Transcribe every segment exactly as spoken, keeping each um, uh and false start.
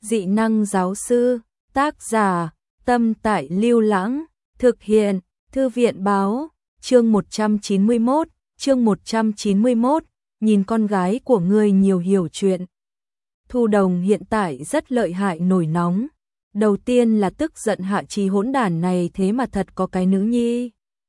Dị năng giáo sư, tác giả, Tâm Tại Lưu Lãng, thực hiện, Thư viện báo, chương một trăm chín mươi mốt, chương một trăm chín mươi mốt, nhìn con gái của ngươi nhiều hiểu chuyện. Thu Đồng hiện tại rất lợi hại nổi nóng. Đầu tiên là tức giận Hạ Chí hỗn đản này thế mà thật có cái nữ nhi.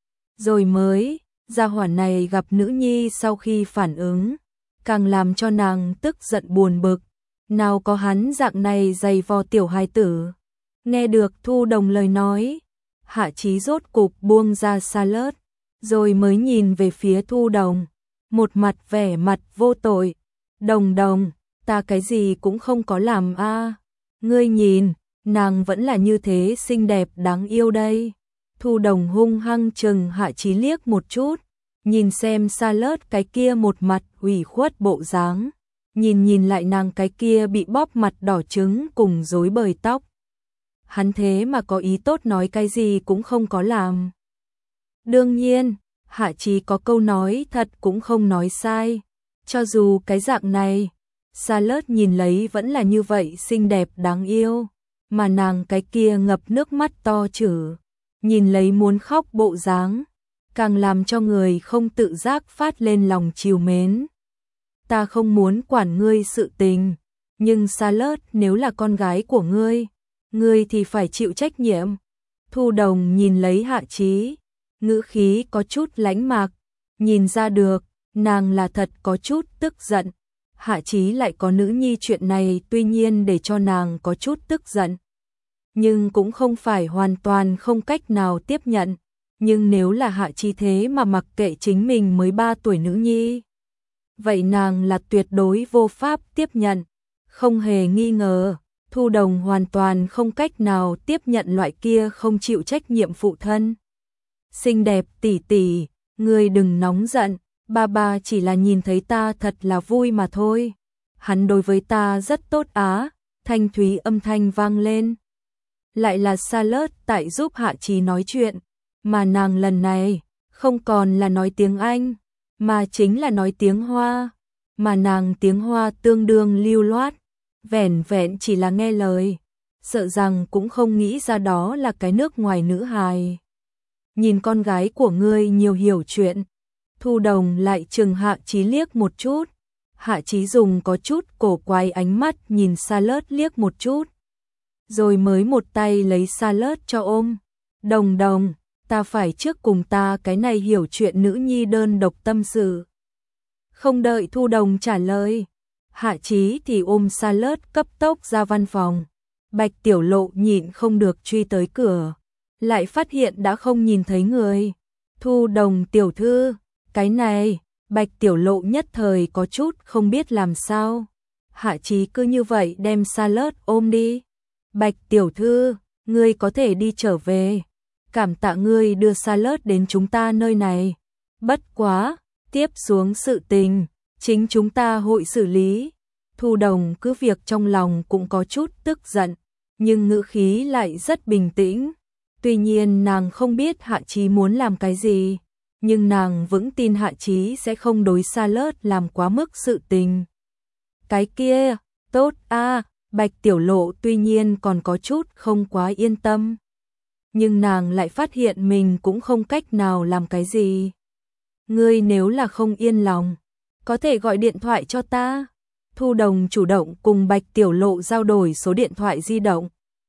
Rồi mới, gia hỏa này gặp nữ nhi sau khi phản ứng, càng làm cho nàng tức giận buồn bực. Nào có hắn dạng này dày vò tiểu hài tử. Nghe được Thu Đồng lời nói, Hạ Chí rốt cục buông ra salad, rồi mới nhìn về phía Thu Đồng, một mặt vẻ mặt vô tội. Đồng Đồng, ta cái gì cũng không có làm a. Ngươi nhìn, nàng vẫn là như thế xinh đẹp đáng yêu đây. Thu Đồng hung hăng chừng Hạ Chí liếc một chút, nhìn xem salad cái kia một mặt ủy khuất bộ dáng, nhìn nhìn lại nàng cái kia bị bóp mặt đỏ trứng cùng rối bời tóc. Hắn thế mà có ý tốt nói cái gì cũng không có làm. Đương nhiên, Hạ Chí có câu nói thật cũng không nói sai. Cho dù cái dạng này, salad nhìn lấy vẫn là như vậy xinh đẹp đáng yêu, mà nàng cái kia ngập nước mắt to chử, nhìn lấy muốn khóc bộ dáng, càng làm cho người không tự giác phát lên lòng trìu mến. Ta không muốn quản ngươi sự tình, nhưng salad nếu là con gái của ngươi, ngươi thì phải chịu trách nhiệm. Thu Đồng nhìn lấy Hạ Chí, ngữ khí có chút lãnh mạc, nhìn ra được, nàng là thật có chút tức giận. Hạ Chí lại có nữ nhi chuyện này tuy nhiên để cho nàng có chút tức giận, nhưng cũng không phải hoàn toàn không cách nào tiếp nhận. Nhưng nếu là Hạ Chí thế mà mặc kệ chính mình mới ba tuổi nữ nhi, vậy nàng là tuyệt đối vô pháp tiếp nhận. Không hề nghi ngờ, Thu Đồng hoàn toàn không cách nào tiếp nhận loại kia không chịu trách nhiệm phụ thân. Xinh đẹp tỷ tỷ, ngươi đừng nóng giận, ba ba chỉ là nhìn thấy ta thật là vui mà thôi. Hắn đối với ta rất tốt á, thanh thúy âm thanh vang lên. Lại là salad tại giúp Hạ Chí nói chuyện, mà nàng lần này không còn là nói tiếng Anh, mà chính là nói tiếng Hoa, mà nàng tiếng Hoa tương đương lưu loát, vẻn vẹn chỉ là nghe lời, sợ rằng cũng không nghĩ ra đó là cái nước ngoài nữ hài. Nhìn con gái của ngươi nhiều hiểu chuyện. Thu Đồng lại chừng Hạ Chí liếc một chút. Hạ Chí dùng có chút cổ quái ánh mắt nhìn salad liếc một chút, rồi mới một tay lấy salad cho ôm. Đồng Đồng, ta phải trước cùng ta cái này hiểu chuyện nữ nhi đơn độc tâm sự. Không đợi Thu Đồng trả lời, Hạ Chí thì ôm salad cấp tốc ra văn phòng. Bạch Tiểu Lộ nhịn không được truy tới cửa, lại phát hiện đã không nhìn thấy người. Thu Đồng tiểu thư, cái này, Bạch Tiểu Lộ nhất thời có chút không biết làm sao. Hạ Chí cứ như vậy đem salad ôm đi. Bạch Tiểu thư, ngươi có thể đi trở về. Cảm tạ ngươi đưa salad đến chúng ta nơi này. Bất quá, tiếp xuống sự tình, chính chúng ta hội xử lý. Thu Đồng cứ việc trong lòng cũng có chút tức giận, nhưng ngữ khí lại rất bình tĩnh. Tuy nhiên nàng không biết Hạ Chí muốn làm cái gì, nhưng nàng vững tin Hạ Chí sẽ không đối salad làm quá mức sự tình. Cái kia, tốt a. Bạch Tiểu Lộ tuy nhiên còn có chút không quá yên tâm, nhưng nàng lại phát hiện mình cũng không cách nào làm cái gì. Ngươi nếu là không yên lòng, có thể gọi điện thoại cho ta. Thu Đồng chủ động cùng Bạch Tiểu Lộ giao đổi số điện thoại di động,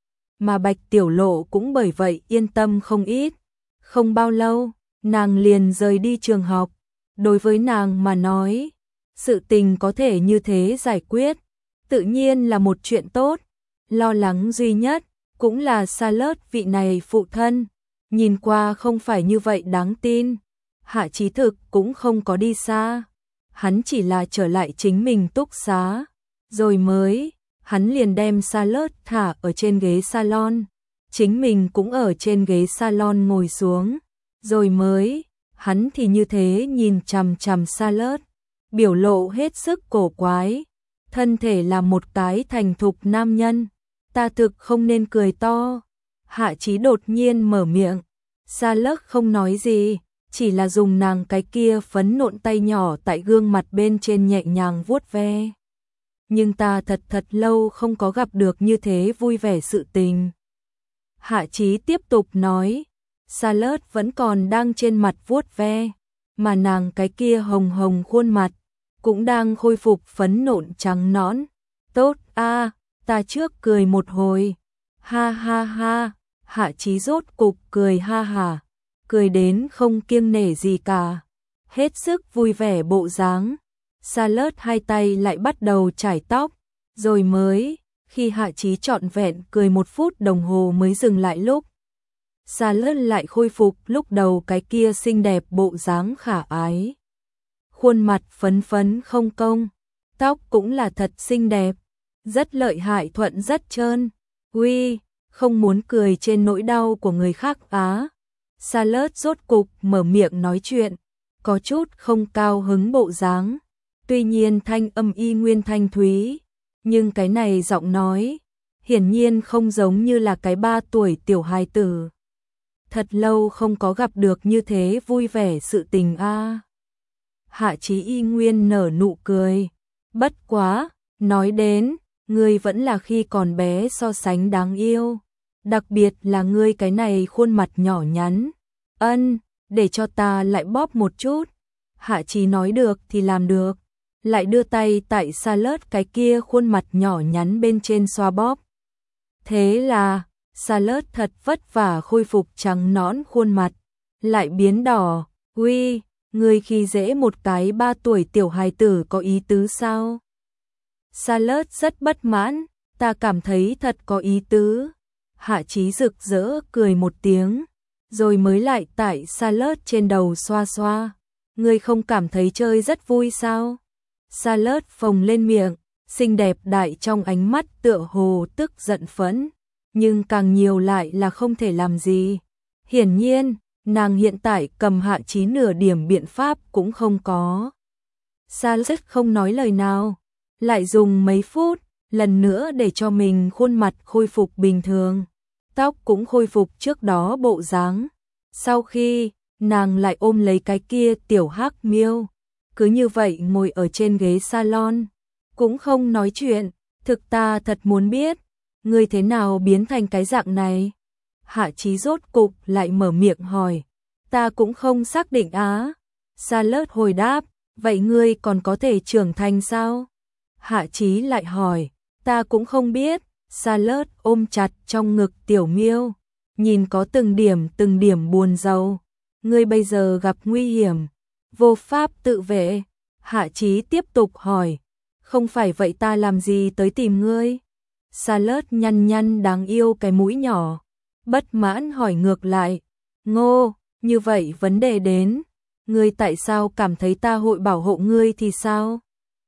mà Bạch Tiểu Lộ cũng bởi vậy yên tâm không ít. Không bao lâu, nàng liền rời đi trường học. Đối với nàng mà nói, sự tình có thể như thế giải quyết, tự nhiên là một chuyện tốt. Lo lắng duy nhất cũng là salad vị này phụ thân, nhìn qua không phải như vậy đáng tin. Hạ Chí thực cũng không có đi xa, hắn chỉ là trở lại chính mình túc xá, rồi mới, hắn liền đem salad thả ở trên ghế salon, chính mình cũng ở trên ghế salon ngồi xuống, rồi mới, hắn thì như thế nhìn chằm chằm salad, biểu lộ hết sức cổ quái. Thân thể là một cái thành thục nam nhân, ta thực không nên cười to. Hạ Chí đột nhiên mở miệng, salad không nói gì, chỉ là dùng nàng cái kia phấn nộn tay nhỏ tại gương mặt bên trên nhẹ nhàng vuốt ve. nhưng ta thật thật lâu không có gặp được như thế vui vẻ sự tình. Hạ Chí tiếp tục nói, Charlotte vẫn còn đang trên mặt vuốt ve, mà nàng cái kia hồng hồng khuôn mặt, cũng đang khôi phục phấn nộn trắng nõn. Tốt a, ta trước cười một hồi. Ha ha ha, Hạ Chí rốt cục cười ha hả, cười đến không kiêng nể gì cả, hết sức vui vẻ bộ dáng. Charlotte hai tay lại bắt đầu chải tóc, rồi mới, khi Hạ Chí trọn vẹn cười một phút đồng hồ mới dừng lại lúc. Charlotte lại khôi phục lúc đầu cái kia xinh đẹp bộ dáng khả ái. Khuôn mặt phấn phấn không công, tóc cũng là thật xinh đẹp, rất lợi hại thuận rất trơn. Uy, không muốn cười trên nỗi đau của người khác á. Charlotte rốt cục mở miệng nói chuyện, có chút không cao hứng bộ dáng. Tuy nhiên thanh âm y nguyên thanh thúy, nhưng cái này giọng nói, hiển nhiên không giống như là cái ba tuổi tiểu hài tử. Thật lâu không có gặp được như thế vui vẻ sự tình a. Hạ Chí y nguyên nở nụ cười. Bất quá, nói đến, ngươi vẫn là khi còn bé so sánh đáng yêu. Đặc biệt là ngươi cái này khuôn mặt nhỏ nhắn. Ân, để cho ta lại bóp một chút. Hạ Chí nói được thì làm được, lại đưa tay tại Charlotte cái kia khuôn mặt nhỏ nhắn bên trên xoa bóp. Thế là, Charlotte thật vất vả khôi phục trắng nõn khuôn mặt, lại biến đỏ. Uy, ngươi khi dễ một cái ba tuổi tiểu hài tử có ý tứ sao? Charlotte rất bất mãn, ta cảm thấy thật có ý tứ. Hạ Chí rực rỡ cười một tiếng, rồi mới lại tại Charlotte trên đầu xoa xoa. Ngươi không cảm thấy chơi rất vui sao? Charlotte phồng lên miệng, xinh đẹp đại trong ánh mắt tựa hồ tức giận phẫn, nhưng càng nhiều lại là không thể làm gì. Hiển nhiên, nàng hiện tại cầm Hạ Chí nửa điểm biện pháp cũng không có. Charlotte không nói lời nào, lại dùng mấy phút, lần nữa để cho mình khuôn mặt khôi phục bình thường, tóc cũng khôi phục trước đó bộ dáng. Sau khi, nàng lại ôm lấy cái kia tiểu hắc miêu, cứ như vậy ngồi ở trên ghế salon, cũng không nói chuyện. Thực ta thật muốn biết, ngươi thế nào biến thành cái dạng này? Hạ Chí rốt cục lại mở miệng hỏi. Ta cũng không xác định á. Charlotte hồi đáp, vậy ngươi còn có thể trưởng thành sao? Hạ Chí lại hỏi, ta cũng không biết. Charlotte ôm chặt trong ngực tiểu miêu, nhìn có từng điểm từng điểm buồn rầu. Ngươi bây giờ gặp nguy hiểm, vô pháp tự vệ. Hạ Chí tiếp tục hỏi, không phải vậy ta làm gì tới tìm ngươi? Charlotte nhăn nhăn đáng yêu cái mũi nhỏ, bất mãn hỏi ngược lại, ngô, như vậy vấn đề đến, ngươi tại sao cảm thấy ta hội bảo hộ ngươi thì sao?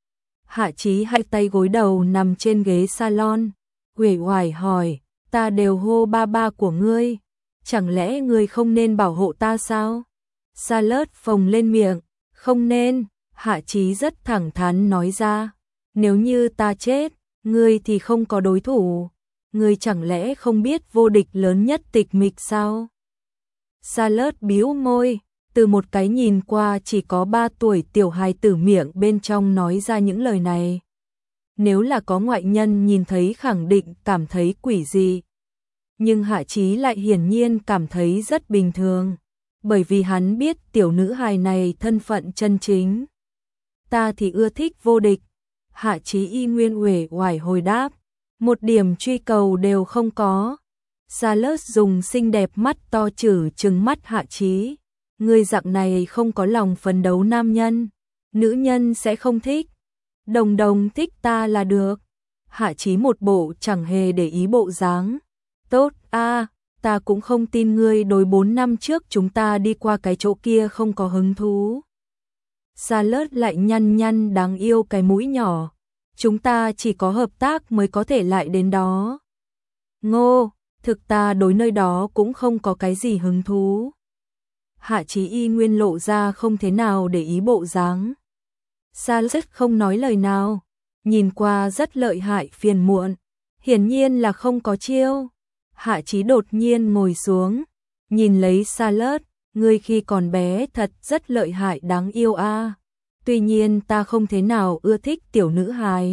Hạ Chí hai tay gối đầu nằm trên ghế salon, uể oải hỏi, ta đều hô ba ba của ngươi, chẳng lẽ ngươi không nên bảo hộ ta sao? Charlotte phồng lên miệng, không nên. Hạ Chí rất thẳng thắn nói ra, nếu như ta chết, ngươi thì không có đối thủ, ngươi chẳng lẽ không biết vô địch lớn nhất tịch mịch sao? Charlotte bĩu môi, từ một cái nhìn qua chỉ có ba tuổi tiểu hài tử miệng bên trong nói ra những lời này. Nếu là có ngoại nhân nhìn thấy khẳng định cảm thấy quỷ dị. Nhưng Hạ Chí lại hiển nhiên cảm thấy rất bình thường, bởi vì hắn biết tiểu nữ hài này thân phận chân chính. Ta thì ưa thích vô địch. Hạ Chí y nguyên uể oải hồi đáp, một điểm truy cầu đều không có. Charlotte dùng xinh đẹp mắt to chử trừng mắt Hạ Chí, ngươi dạng này không có lòng phấn đấu nam nhân, nữ nhân sẽ không thích. Đồng đồng thích ta là được. Hạ Chí một bộ chẳng hề để ý bộ dáng. Tốt a, ta cũng không tin ngươi đối bốn năm trước chúng ta đi qua cái chỗ kia không có hứng thú. Charlotte lại nhăn nhăn đáng yêu cái mũi nhỏ, chúng ta chỉ có hợp tác mới có thể lại đến đó. Ngô, thực ta đối nơi đó cũng không có cái gì hứng thú. Hạ Chí y nguyên lộ ra không thế nào để ý bộ dáng. Charlotte không nói lời nào, nhìn qua rất lợi hại phiền muộn, hiển nhiên là không có chiêu. Hạ Chí đột nhiên ngồi xuống, nhìn lấy Charlotte, ngươi khi còn bé thật rất lợi hại đáng yêu a. Tuy nhiên ta không thế nào ưa thích tiểu nữ hài.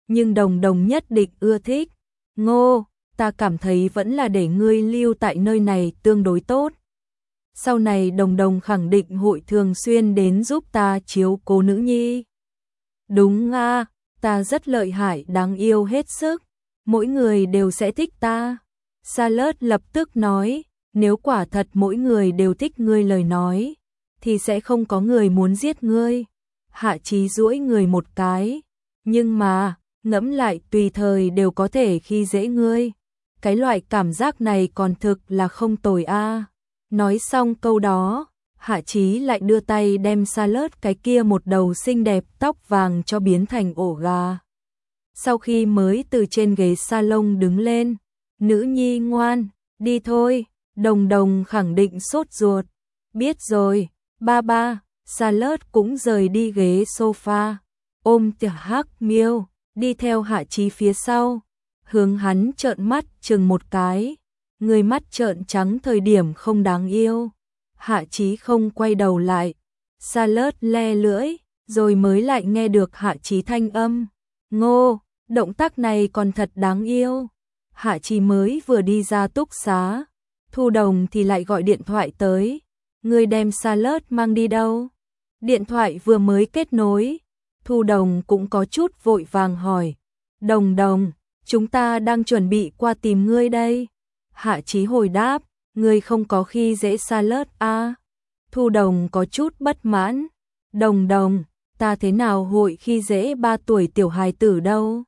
nhưng Đồng Đồng nhất định ưa thích. Ngô, ta cảm thấy vẫn là để ngươi lưu tại nơi này tương đối tốt. Sau này Đồng Đồng khẳng định hội thường xuyên đến giúp ta chiếu cố nữ nhi. Đúng à, ta rất lợi hại đáng yêu hết sức, mỗi người đều sẽ thích ta. Charlotte lập tức nói, nếu quả thật mỗi người đều thích ngươi lời nói, thì sẽ không có người muốn giết ngươi. Hạ Chí duỗi người một cái, nhưng mà, ngẫm lại tùy thời đều có thể khi dễ ngươi. Cái loại cảm giác này còn thực là không tồi a. Nói xong câu đó, Hạ Chí lại đưa tay đem Charlotte cái kia một đầu xinh đẹp tóc vàng cho biến thành ổ gà. Sau khi mới từ trên ghế salon đứng lên, nữ nhi ngoan, đi thôi, Đồng Đồng khẳng định sốt ruột. Biết rồi, ba ba. Charlotte cũng rời đi ghế sofa, ôm tiểu Hắc Miêu, đi theo Hạ Chí phía sau, hướng hắn trợn mắt chừng một cái, người mắt trợn trắng thời điểm không đáng yêu. Hạ Chí không quay đầu lại, Charlotte le lưỡi, rồi mới lại nghe được Hạ Chí thanh âm. Ngô, động tác này còn thật đáng yêu. Hạ Chí mới vừa đi ra túc xá, Thu Đồng thì lại gọi điện thoại tới. Người đem Charlotte mang đi đâu? Điện thoại vừa mới kết nối, Thu Đồng cũng có chút vội vàng hỏi. Đồng Đồng, chúng ta đang chuẩn bị qua tìm ngươi đây. Hạ Chí hồi đáp, ngươi không có khi dễ Charlotte à? Thu Đồng có chút bất mãn. Đồng Đồng, ta thế nào hội khi dễ ba tuổi tiểu hài tử đâu?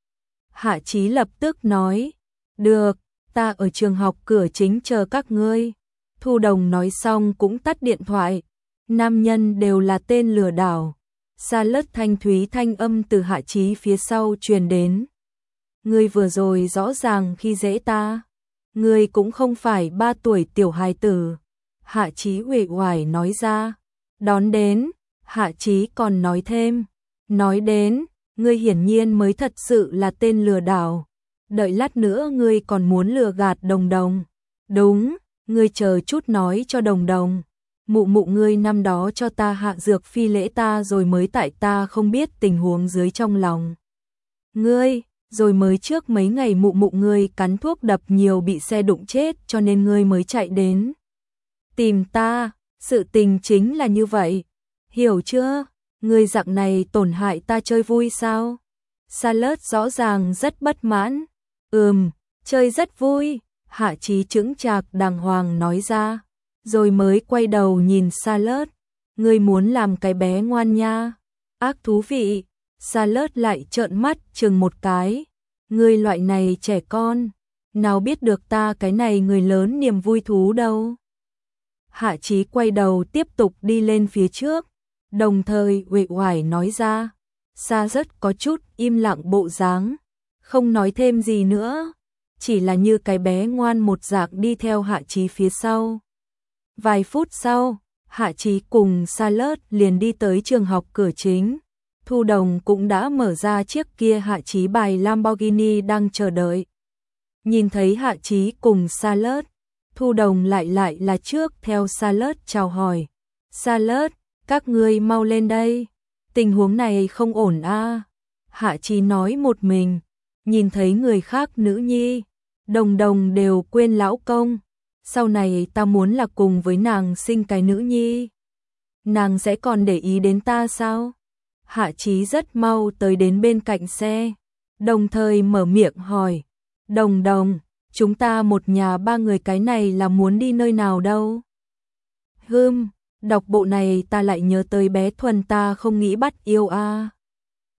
Hạ Chí lập tức nói, được, ta ở trường học cửa chính chờ các ngươi. Thu Đồng nói xong cũng tắt điện thoại. Nam nhân đều là tên lừa đảo. Charlotte thanh thúy thanh âm từ Hạ Chí phía sau truyền đến. Ngươi vừa rồi rõ ràng khi dễ ta. Ngươi cũng không phải ba tuổi tiểu hài tử. Hạ Chí uể oải nói ra. Đón đến, Hạ Chí còn nói thêm. Nói đến, ngươi hiển nhiên mới thật sự là tên lừa đảo. Đợi lát nữa ngươi còn muốn lừa gạt Đồng Đồng. Đúng, ngươi chờ chút nói cho Đồng Đồng. Mụ mụ ngươi năm đó cho ta hạ dược phi lễ ta rồi mới tại ta không biết tình huống dưới trong lòng ngươi, rồi mới trước mấy ngày mụ mụ ngươi cắn thuốc đập nhiều bị xe đụng chết cho nên ngươi mới chạy đến tìm ta, sự tình chính là như vậy. Hiểu chưa? Ngươi dạng này tổn hại ta chơi vui sao? Charlotte rõ ràng rất bất mãn. Ừm, chơi rất vui, Hạ Chí chững chạc đàng hoàng nói ra. Rồi mới quay đầu nhìn Charlotte. Ngươi muốn làm cái bé ngoan nha. Ác thú vị. Charlotte lại trợn mắt chừng một cái. Ngươi loại này trẻ con, nào biết được ta cái này người lớn niềm vui thú đâu. Hạ Chí quay đầu tiếp tục đi lên phía trước, đồng thời uể oải nói ra. Charlotte có chút im lặng bộ dáng, không nói thêm gì nữa, chỉ là như cái bé ngoan một dạng đi theo Hạ Chí phía sau. Vài phút sau, Hạ Chí cùng Charlotte liền đi tới trường học cửa chính. Thu Đồng cũng đã mở ra chiếc kia Hạ Chí bài Lamborghini đang chờ đợi. Nhìn thấy Hạ Chí cùng Charlotte, Thu Đồng lại lại là trước theo Charlotte chào hỏi. Charlotte, các ngươi mau lên đây. Tình huống này không ổn a. Hạ Chí nói một mình, nhìn thấy người khác nữ nhi, Đồng Đồng đều quên lão công. Sau này ta muốn là cùng với nàng sinh cái nữ nhi. Nàng sẽ còn để ý đến ta sao? Hạ Chí rất mau tới đến bên cạnh xe, đồng thời mở miệng hỏi. Đồng Đồng, chúng ta một nhà ba người cái này là muốn đi nơi nào đâu? Hừm, đọc bộ này ta lại nhớ tới bé Thuần ta không nghĩ bắt yêu a.